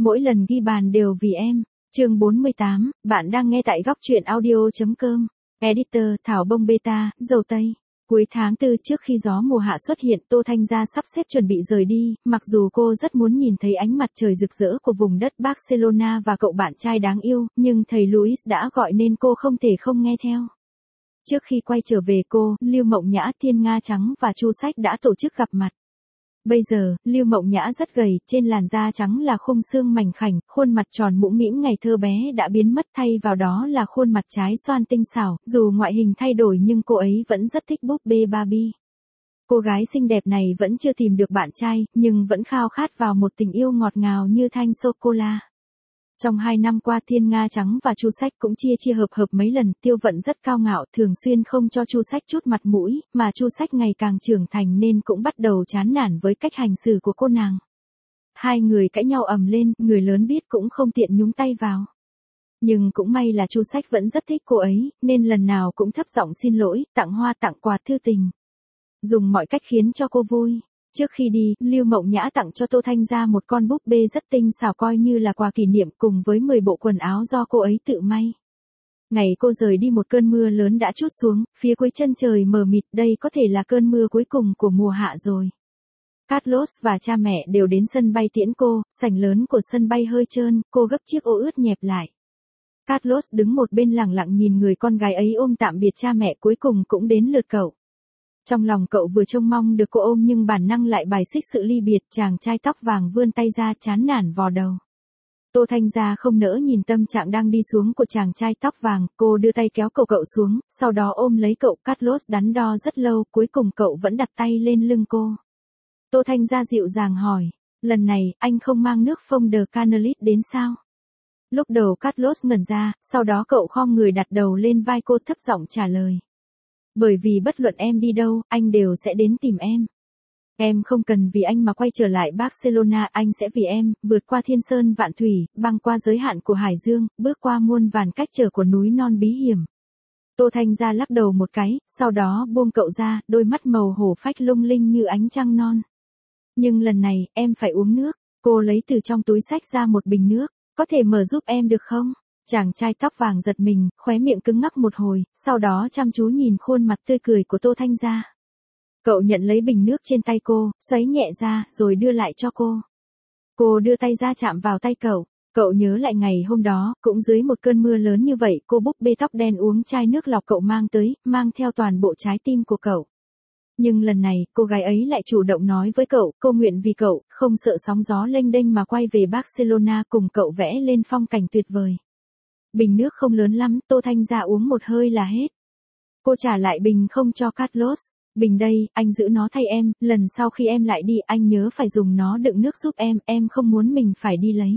Mỗi lần ghi bàn đều vì em. Chương 48, bạn đang nghe tại góc truyện audio.com. Editor Thảo Bông Beta, Dầu Tây. Cuối tháng 4 trước khi gió mùa hạ xuất hiện, Tô Thanh Gia sắp xếp chuẩn bị rời đi, mặc dù cô rất muốn nhìn thấy ánh mặt trời rực rỡ của vùng đất Barcelona và cậu bạn trai đáng yêu, nhưng thầy Luis đã gọi nên cô không thể không nghe theo. Trước khi quay trở về cô, Lưu Mộng Nhã, Thiên Nga Trắng và Chu Sách đã tổ chức gặp mặt. Bây giờ, Lưu Mộng Nhã rất gầy, trên làn da trắng là khung xương mảnh khảnh, khuôn mặt tròn mũm mĩm ngày thơ bé đã biến mất, thay vào đó là khuôn mặt trái xoan tinh xảo, dù ngoại hình thay đổi nhưng cô ấy vẫn rất thích búp bê Barbie. Cô gái xinh đẹp này vẫn chưa tìm được bạn trai, nhưng vẫn khao khát vào một tình yêu ngọt ngào như thanh sô-cô-la. Trong 2 năm qua Thiên Nga Trắng và Chu Sách cũng chia hợp mấy lần, Tiêu Vận rất cao ngạo, thường xuyên không cho Chu Sách chút mặt mũi, mà Chu Sách ngày càng trưởng thành nên cũng bắt đầu chán nản với cách hành xử của cô nàng. Hai người cãi nhau ầm lên, người lớn biết cũng không tiện nhúng tay vào. Nhưng cũng may là Chu Sách vẫn rất thích cô ấy, nên lần nào cũng thấp giọng xin lỗi, tặng hoa tặng quà thư tình. Dùng mọi cách khiến cho cô vui. Trước khi đi, Lưu Mộng Nhã tặng cho Tô Thanh Gia một con búp bê rất tinh xảo coi như là quà kỷ niệm cùng với 10 bộ quần áo do cô ấy tự may. Ngày cô rời đi một cơn mưa lớn đã trút xuống, phía cuối chân trời mờ mịt, đây có thể là cơn mưa cuối cùng của mùa hạ rồi. Carlos và cha mẹ đều đến sân bay tiễn cô, sảnh lớn của sân bay hơi trơn, cô gấp chiếc ô ướt nhẹp lại. Carlos đứng một bên lặng lặng nhìn người con gái ấy ôm tạm biệt cha mẹ, cuối cùng cũng đến lượt cậu. Trong lòng cậu vừa trông mong được cô ôm nhưng bản năng lại bài xích sự ly biệt, chàng trai tóc vàng vươn tay ra chán nản vò đầu. Tô Thanh Gia không nỡ nhìn tâm trạng đang đi xuống của chàng trai tóc vàng, cô đưa tay kéo cậu xuống, sau đó ôm lấy cậu. Carlos đắn đo rất lâu, cuối cùng cậu vẫn đặt tay lên lưng cô. Tô Thanh Gia dịu dàng hỏi, lần này, anh không mang nước phông de Canalis đến sao? Lúc đầu Carlos ngẩn ra, sau đó cậu khom người đặt đầu lên vai cô thấp giọng trả lời. Bởi vì bất luận em đi đâu, anh đều sẽ đến tìm em. Em không cần vì anh mà quay trở lại Barcelona, anh sẽ vì em, vượt qua thiên sơn vạn thủy, băng qua giới hạn của hải dương, bước qua muôn vàn cách trở của núi non bí hiểm. Tô Thanh Gia lắc đầu một cái, sau đó buông cậu ra, đôi mắt màu hổ phách lung linh như ánh trăng non. Nhưng lần này, em phải uống nước. Cô lấy từ trong túi xách ra một bình nước. Có thể mở giúp em được không? Chàng trai tóc vàng giật mình, khóe miệng cứng ngắc một hồi, sau đó chăm chú nhìn khuôn mặt tươi cười của Tô Thanh Gia. Cậu nhận lấy bình nước trên tay cô, xoáy nhẹ ra, rồi đưa lại cho cô. Cô đưa tay ra chạm vào tay cậu. Cậu nhớ lại ngày hôm đó, cũng dưới một cơn mưa lớn như vậy, cô búp bê tóc đen uống chai nước lọc cậu mang tới, mang theo toàn bộ trái tim của cậu. Nhưng lần này, cô gái ấy lại chủ động nói với cậu, cô nguyện vì cậu, không sợ sóng gió lênh đênh mà quay về Barcelona cùng cậu vẽ lên phong cảnh tuyệt vời. Bình nước không lớn lắm, Tô Thanh Gia uống một hơi là hết. Cô trả lại bình không cho Carlos. Bình đây, anh giữ nó thay em, lần sau khi em lại đi anh nhớ phải dùng nó đựng nước giúp em không muốn mình phải đi lấy.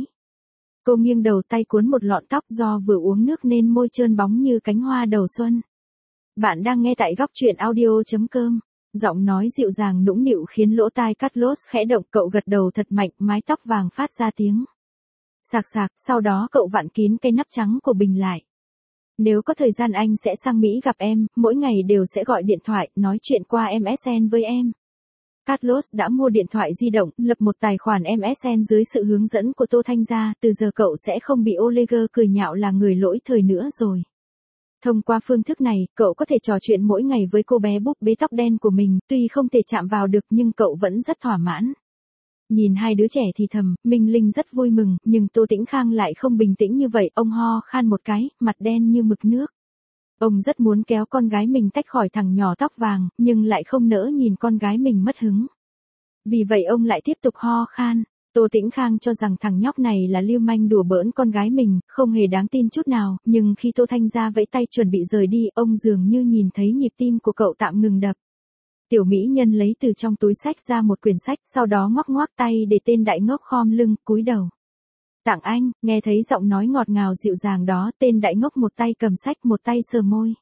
Cô nghiêng đầu tay cuốn một lọn tóc, do vừa uống nước nên môi trơn bóng như cánh hoa đầu xuân. Bạn đang nghe tại góc truyện audio.com. Giọng nói dịu dàng nũng nịu khiến lỗ tai Carlos khẽ động, cậu gật đầu thật mạnh, mái tóc vàng phát ra tiếng sạc sạc, sau đó cậu vặn kín cái nắp trắng của bình lại. Nếu có thời gian anh sẽ sang Mỹ gặp em, mỗi ngày đều sẽ gọi điện thoại, nói chuyện qua MSN với em. Carlos đã mua điện thoại di động, lập một tài khoản MSN dưới sự hướng dẫn của Tô Thanh Gia, từ giờ cậu sẽ không bị Oliver cười nhạo là người lỗi thời nữa rồi. Thông qua phương thức này, cậu có thể trò chuyện mỗi ngày với cô bé búp bê tóc đen của mình, tuy không thể chạm vào được nhưng cậu vẫn rất thỏa mãn. Nhìn hai đứa trẻ thì thầm, Minh Linh rất vui mừng, nhưng Tô Tĩnh Khang lại không bình tĩnh như vậy, ông ho khan một cái, mặt đen như mực nước. Ông rất muốn kéo con gái mình tách khỏi thằng nhỏ tóc vàng, nhưng lại không nỡ nhìn con gái mình mất hứng. Vì vậy ông lại tiếp tục ho khan. Tô Tĩnh Khang cho rằng thằng nhóc này là lưu manh đùa bỡn con gái mình, không hề đáng tin chút nào, nhưng khi Tô Thanh Gia vẫy tay chuẩn bị rời đi, ông dường như nhìn thấy nhịp tim của cậu tạm ngừng đập. Tiểu mỹ nhân lấy từ trong túi sách ra một quyển sách, sau đó ngoắc ngoắc tay để tên đại ngốc khom lưng, cúi đầu. Tặng anh, nghe thấy giọng nói ngọt ngào dịu dàng đó, tên đại ngốc một tay cầm sách một tay sờ môi.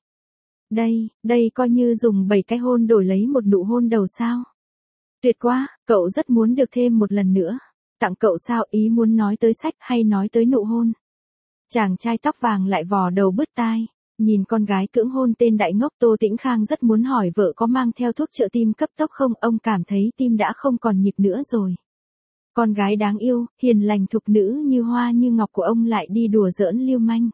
Đây coi như dùng 7 cái hôn đổi lấy một nụ hôn đầu sao. Tuyệt quá, cậu rất muốn được thêm một lần nữa. Tặng cậu sao, ý muốn nói tới sách hay nói tới nụ hôn? Chàng trai tóc vàng lại vò đầu bứt tai. Nhìn con gái cưỡng hôn tên đại ngốc, Tô Tĩnh Khang rất muốn hỏi vợ có mang theo thuốc trợ tim cấp tốc không, ông cảm thấy tim đã không còn nhịp nữa rồi. Con gái đáng yêu, hiền lành thục nữ như hoa như ngọc của ông lại đi đùa giỡn lưu manh.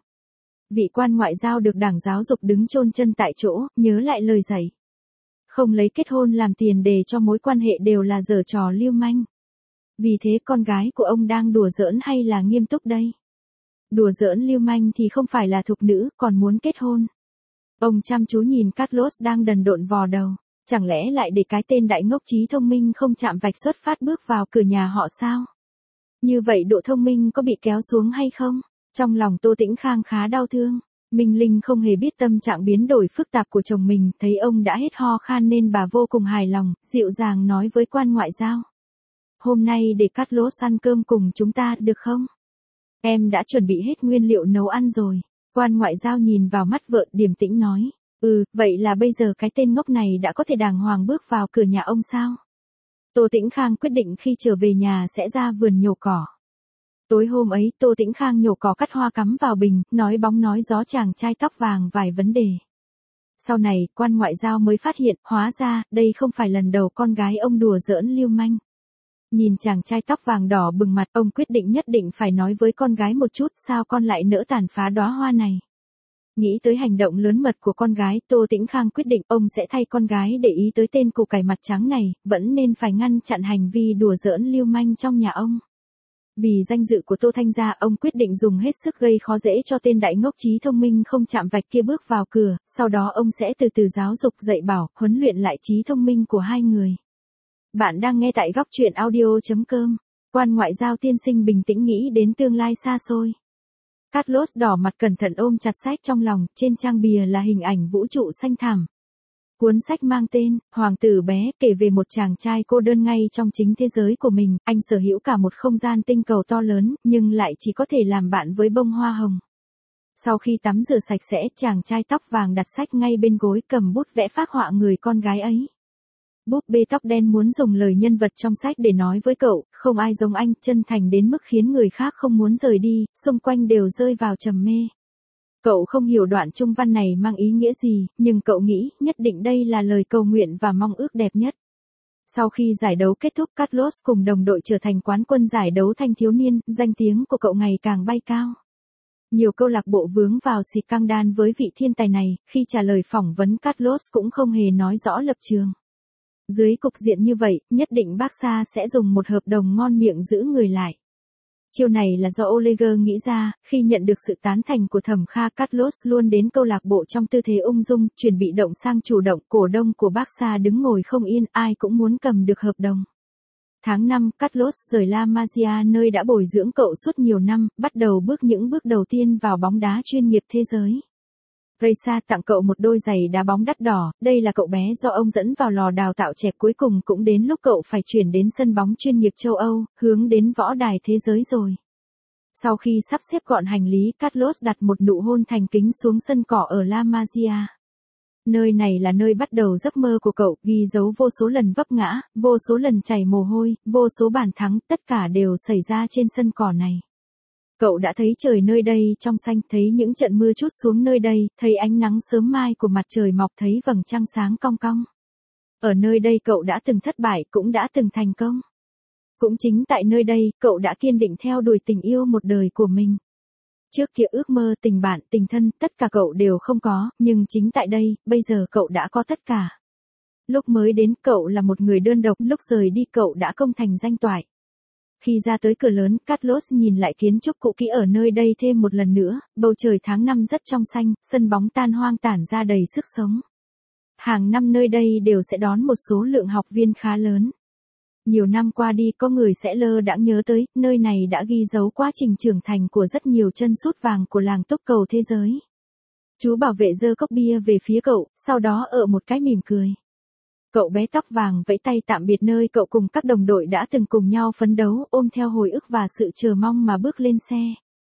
Vị quan ngoại giao được Đảng Giáo dục đứng chôn chân tại chỗ, nhớ lại lời dạy. Không lấy kết hôn làm tiền đề cho mối quan hệ đều là giở trò lưu manh. Vì thế con gái của ông đang đùa giỡn hay là nghiêm túc đây? Đùa giỡn lưu manh thì không phải là thục nữ, còn muốn kết hôn. Ông chăm chú nhìn Carlos đang đần độn vò đầu. Chẳng lẽ lại để cái tên đại ngốc trí thông minh không chạm vạch xuất phát bước vào cửa nhà họ sao? Như vậy độ thông minh có bị kéo xuống hay không? Trong lòng Tô Tĩnh Khang khá đau thương. Minh Linh không hề biết tâm trạng biến đổi phức tạp của chồng mình, thấy ông đã hết ho khan nên bà vô cùng hài lòng, dịu dàng nói với quan ngoại giao. Hôm nay để Carlos ăn cơm cùng chúng ta được không? Em đã chuẩn bị hết nguyên liệu nấu ăn rồi. Quan ngoại giao nhìn vào mắt vợ điềm tĩnh nói. Vậy là bây giờ cái tên ngốc này đã có thể đàng hoàng bước vào cửa nhà ông sao? Tô Tĩnh Khang quyết định khi trở về nhà sẽ ra vườn nhổ cỏ. Tối hôm ấy Tô Tĩnh Khang nhổ cỏ cắt hoa cắm vào bình, nói bóng nói gió chàng trai tóc vàng vài vấn đề. Sau này, quan ngoại giao mới phát hiện, hóa ra, đây không phải lần đầu con gái ông đùa giỡn lưu manh. Nhìn chàng trai tóc vàng đỏ bừng mặt, ông quyết định nhất định phải nói với con gái một chút, sao con lại nỡ tàn phá đóa hoa này. Nghĩ tới hành động lớn mật của con gái, Tô Tĩnh Khang quyết định ông sẽ thay con gái để ý tới tên củ cải mặt trắng này, vẫn nên phải ngăn chặn hành vi đùa giỡn lưu manh trong nhà ông. Vì danh dự của Tô Thanh gia, ông quyết định dùng hết sức gây khó dễ cho tên đại ngốc trí thông minh không chạm vạch kia bước vào cửa, sau đó ông sẽ từ từ giáo dục dạy bảo, huấn luyện lại trí thông minh của hai người. Bạn đang nghe tại góc truyện audio.com. Quan ngoại giao tiên sinh bình tĩnh nghĩ đến tương lai xa xôi. Carlos đỏ mặt cẩn thận ôm chặt sách trong lòng, trên trang bìa là hình ảnh vũ trụ xanh thẳm. Cuốn sách mang tên Hoàng tử bé, kể về một chàng trai cô đơn ngay trong chính thế giới của mình, anh sở hữu cả một không gian tinh cầu to lớn, nhưng lại chỉ có thể làm bạn với bông hoa hồng. Sau khi tắm rửa sạch sẽ, chàng trai tóc vàng đặt sách ngay bên gối, cầm bút vẽ phác họa người con gái ấy. Búp bê tóc đen muốn dùng lời nhân vật trong sách để nói với cậu, không ai giống anh, chân thành đến mức khiến người khác không muốn rời đi, xung quanh đều rơi vào trầm mê. Cậu không hiểu đoạn chung văn này mang ý nghĩa gì, nhưng cậu nghĩ nhất định đây là lời cầu nguyện và mong ước đẹp nhất. Sau khi giải đấu kết thúc, Carlos cùng đồng đội trở thành quán quân giải đấu thanh thiếu niên, danh tiếng của cậu ngày càng bay cao. Nhiều câu lạc bộ vướng vào scandal với vị thiên tài này, khi trả lời phỏng vấn Carlos cũng không hề nói rõ lập trường. Dưới cục diện như vậy, nhất định Barca sẽ dùng một hợp đồng ngon miệng giữ người lại. Chiêu này là do Oleger nghĩ ra, khi nhận được sự tán thành của Thẩm Kha, Carlos luôn đến câu lạc bộ trong tư thế ung dung, chuyển bị động sang chủ động, cổ đông của Barca đứng ngồi không yên, ai cũng muốn cầm được hợp đồng. Tháng 5, Carlos rời La Masia nơi đã bồi dưỡng cậu suốt nhiều năm, bắt đầu bước những bước đầu tiên vào bóng đá chuyên nghiệp thế giới. Reysa tặng cậu một đôi giày đá bóng đắt đỏ, đây là cậu bé do ông dẫn vào lò đào tạo trẻ, cuối cùng cũng đến lúc cậu phải chuyển đến sân bóng chuyên nghiệp châu Âu, hướng đến võ đài thế giới rồi. Sau khi sắp xếp gọn hành lý, Carlos đặt một nụ hôn thành kính xuống sân cỏ ở La Masia. Nơi này là nơi bắt đầu giấc mơ của cậu, ghi dấu vô số lần vấp ngã, vô số lần chảy mồ hôi, vô số bàn thắng, tất cả đều xảy ra trên sân cỏ này. Cậu đã thấy trời nơi đây trong xanh, thấy những trận mưa trút xuống nơi đây, thấy ánh nắng sớm mai của mặt trời mọc, thấy vầng trăng sáng cong cong. Ở nơi đây cậu đã từng thất bại, cũng đã từng thành công. Cũng chính tại nơi đây, cậu đã kiên định theo đuổi tình yêu một đời của mình. Trước kia ước mơ, tình bạn, tình thân, tất cả cậu đều không có, nhưng chính tại đây, bây giờ cậu đã có tất cả. Lúc mới đến, cậu là một người đơn độc, lúc rời đi cậu đã công thành danh toại. Khi ra tới cửa lớn, Carlos nhìn lại kiến trúc cũ kỹ ở nơi đây thêm một lần nữa, bầu trời tháng 5 rất trong xanh, sân bóng tan hoang tản ra đầy sức sống. Hàng năm nơi đây đều sẽ đón một số lượng học viên khá lớn. Nhiều năm qua đi, có người sẽ lơ đãng nhớ tới, nơi này đã ghi dấu quá trình trưởng thành của rất nhiều chân sút vàng của làng túc cầu thế giới. Chú bảo vệ giơ cốc bia về phía cậu, sau đó ở một cái mỉm cười. Cậu bé tóc vàng vẫy tay tạm biệt nơi cậu cùng các đồng đội đã từng cùng nhau phấn đấu, ôm theo hồi ức và sự chờ mong mà bước lên xe.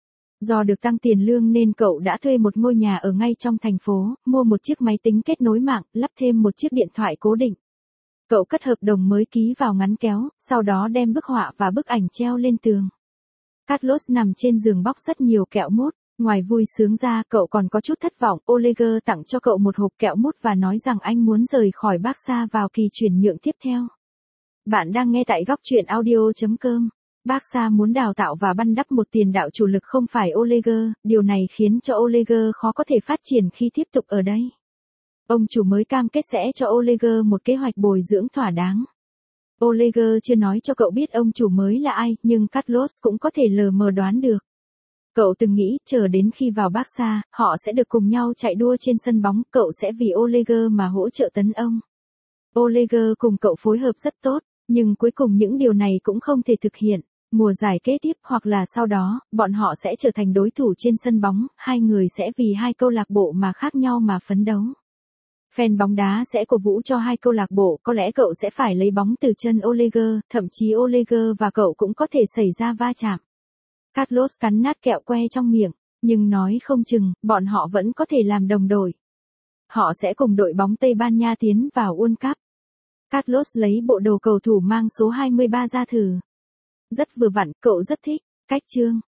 Do được tăng tiền lương nên cậu đã thuê một ngôi nhà ở ngay trong thành phố, mua một chiếc máy tính kết nối mạng, lắp thêm một chiếc điện thoại cố định. Cậu cất hợp đồng mới ký vào ngắn kéo, sau đó đem bức họa và bức ảnh treo lên tường. Carlos nằm trên giường bóc rất nhiều kẹo mút. Ngoài vui sướng ra, cậu còn có chút thất vọng. Oleger tặng cho cậu một hộp kẹo mút và nói rằng anh muốn rời khỏi Barca vào kỳ chuyển nhượng tiếp theo. Bạn đang nghe tại góc truyện audio.com. Barca muốn đào tạo và băn đắp một tiền đạo chủ lực không phải Oleguer, điều này khiến cho Oleguer khó có thể phát triển khi tiếp tục ở đây. Ông chủ mới cam kết sẽ cho Oleguer một kế hoạch bồi dưỡng thỏa đáng. Oleguer chưa nói cho cậu biết ông chủ mới là ai, nhưng Carlos cũng có thể lờ mờ đoán được. Cậu từng nghĩ chờ đến khi vào Barca, họ sẽ được cùng nhau chạy đua trên sân bóng, cậu sẽ vì Oleguer mà hỗ trợ tấn ông. Oleguer cùng cậu phối hợp rất tốt, nhưng cuối cùng những điều này cũng không thể thực hiện. Mùa giải kế tiếp hoặc là sau đó, bọn họ sẽ trở thành đối thủ trên sân bóng, hai người sẽ vì hai câu lạc bộ mà khác nhau mà phấn đấu. Fan bóng đá sẽ cổ vũ cho hai câu lạc bộ, có lẽ cậu sẽ phải lấy bóng từ chân Oleguer, thậm chí Oleguer và cậu cũng có thể xảy ra va chạm. Carlos cắn nát kẹo que trong miệng, nhưng nói không chừng, bọn họ vẫn có thể làm đồng đội. Họ sẽ cùng đội bóng Tây Ban Nha tiến vào World Cup. Carlos lấy bộ đồ cầu thủ mang số 23 ra thử. Rất vừa vặn, cậu rất thích. Cách chương